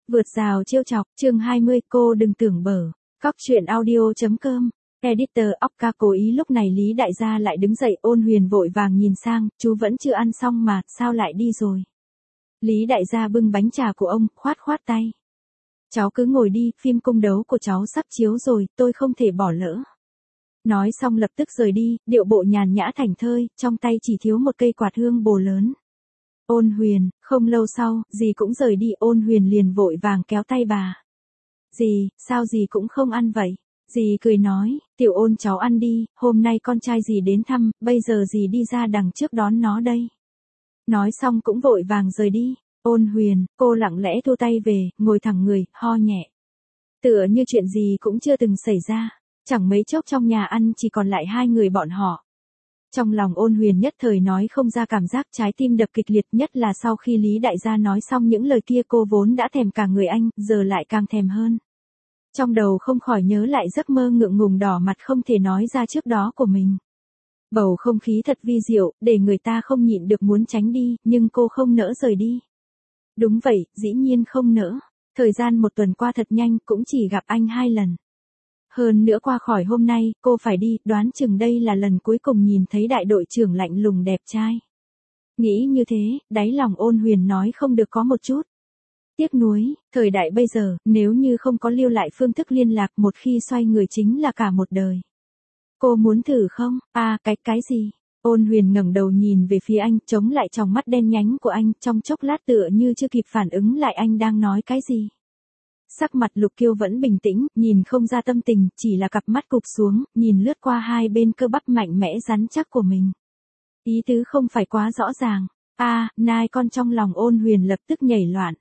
Vượt rào trêu chọc, chương 20, cô đừng tưởng bở. Cóc truyện audio.com. Editor Occa cố ý lúc này Lý Đại gia lại đứng dậy, Ôn Huyền vội vàng nhìn sang, chú vẫn chưa ăn xong mà, sao lại đi rồi? Lý Đại gia bưng bánh trà của ông, khoát khoát tay. Cháu cứ ngồi đi, phim cung đấu của cháu sắp chiếu rồi, tôi không thể bỏ lỡ. Nói xong lập tức rời đi, điệu bộ nhàn nhã thảnh thơi, trong tay chỉ thiếu một cây quạt hương bồ lớn. Ôn Huyền, không lâu sau, dì cũng rời đi, Ôn Huyền liền vội vàng kéo tay bà. Dì, sao dì cũng không ăn vậy? Dì cười nói, Tiểu Ôn cháu ăn đi, hôm nay con trai dì đến thăm, bây giờ dì đi ra đằng trước đón nó đây. Nói xong cũng vội vàng rời đi. Ôn Huyền, cô lặng lẽ thu tay về, ngồi thẳng người, ho nhẹ. Tựa như chuyện gì cũng chưa từng xảy ra, chẳng mấy chốc trong nhà ăn chỉ còn lại hai người bọn họ. Trong lòng Ôn Huyền nhất thời nói không ra cảm giác, trái tim đập kịch liệt, nhất là sau khi Lý Đại gia nói xong những lời kia, cô vốn đã thèm cả người anh, giờ lại càng thèm hơn. Trong đầu không khỏi nhớ lại giấc mơ ngượng ngùng đỏ mặt không thể nói ra trước đó của mình. Bầu không khí thật vi diệu, để người ta không nhịn được muốn tránh đi, nhưng cô không nỡ rời đi. Đúng vậy, dĩ nhiên không nỡ. Thời gian một tuần qua thật nhanh, cũng chỉ gặp anh 2 lần. Hơn nữa qua khỏi hôm nay, cô phải đi, đoán chừng đây là lần cuối cùng nhìn thấy đại đội trưởng lạnh lùng đẹp trai. Nghĩ như thế, đáy lòng Ôn Huyền nói không được có một chút tiếc nuối, thời đại bây giờ, nếu như không có lưu lại phương thức liên lạc, một khi xoay người chính là cả một đời. Cô muốn thử không? Cái gì? Ôn Huyền ngẩng đầu nhìn về phía anh, chống lại tròng mắt đen nhánh của anh, trong chốc lát tựa như chưa kịp phản ứng lại anh đang nói cái gì. Sắc mặt Lục Kiêu vẫn bình tĩnh, nhìn không ra tâm tình, chỉ là cặp mắt cụp xuống, nhìn lướt qua hai bên cơ bắp mạnh mẽ rắn chắc của mình. Ý tứ không phải quá rõ ràng. Nai con, trong lòng Ôn Huyền lập tức nhảy loạn.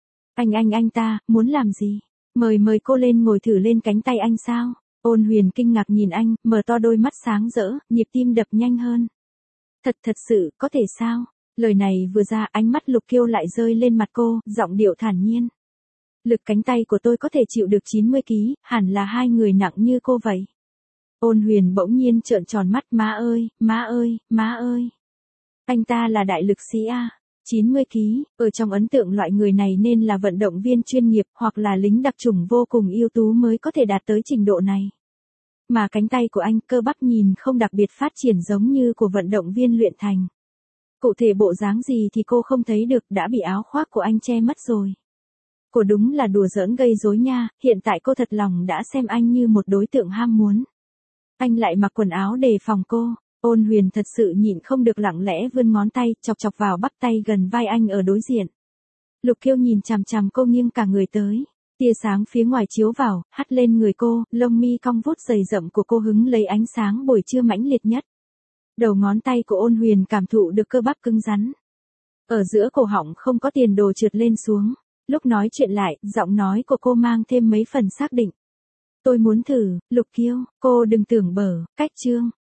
Anh ta, muốn làm gì? Mời cô lên ngồi thử lên cánh tay anh sao? Ôn Huyền kinh ngạc nhìn anh, mở to đôi mắt sáng rỡ, nhịp tim đập nhanh hơn. Thật sự, có thể sao? Lời này vừa ra, ánh mắt Lục Kiêu lại rơi lên mặt cô, giọng điệu thản nhiên. Lực cánh tay của tôi có thể chịu được 90 kg, hẳn là hai người nặng như cô vậy. Ôn Huyền bỗng nhiên trợn tròn mắt, má ơi. Anh ta là đại lực sĩ 90 kg, ở trong ấn tượng loại người này nên là vận động viên chuyên nghiệp hoặc là lính đặc chủng vô cùng ưu tú mới có thể đạt tới trình độ này. Mà cánh tay của anh, cơ bắp nhìn không đặc biệt phát triển giống như của vận động viên luyện thành. Cụ thể bộ dáng gì thì cô không thấy được, đã bị áo khoác của anh che mất rồi. Cô đúng là đùa giỡn gây rối nha, hiện tại cô thật lòng đã xem anh như một đối tượng ham muốn. Anh lại mặc quần áo đề phòng cô. Ôn Huyền thật sự nhịn không được lặng lẽ vươn ngón tay, chọc vào bắp tay gần vai anh ở đối diện. Lục Kiêu nhìn chằm chằm cô nghiêng cả người tới. Tia sáng phía ngoài chiếu vào, hắt lên người cô, lông mi cong vút dày rậm của cô hứng lấy ánh sáng buổi trưa mãnh liệt nhất. Đầu ngón tay của Ôn Huyền cảm thụ được cơ bắp cứng rắn. Ở giữa cổ họng không có tiền đồ trượt lên xuống. Lúc nói chuyện lại, giọng nói của cô mang thêm mấy phần xác định. Tôi muốn thử, Lục Kiêu, cô đừng tưởng bở, cách chương.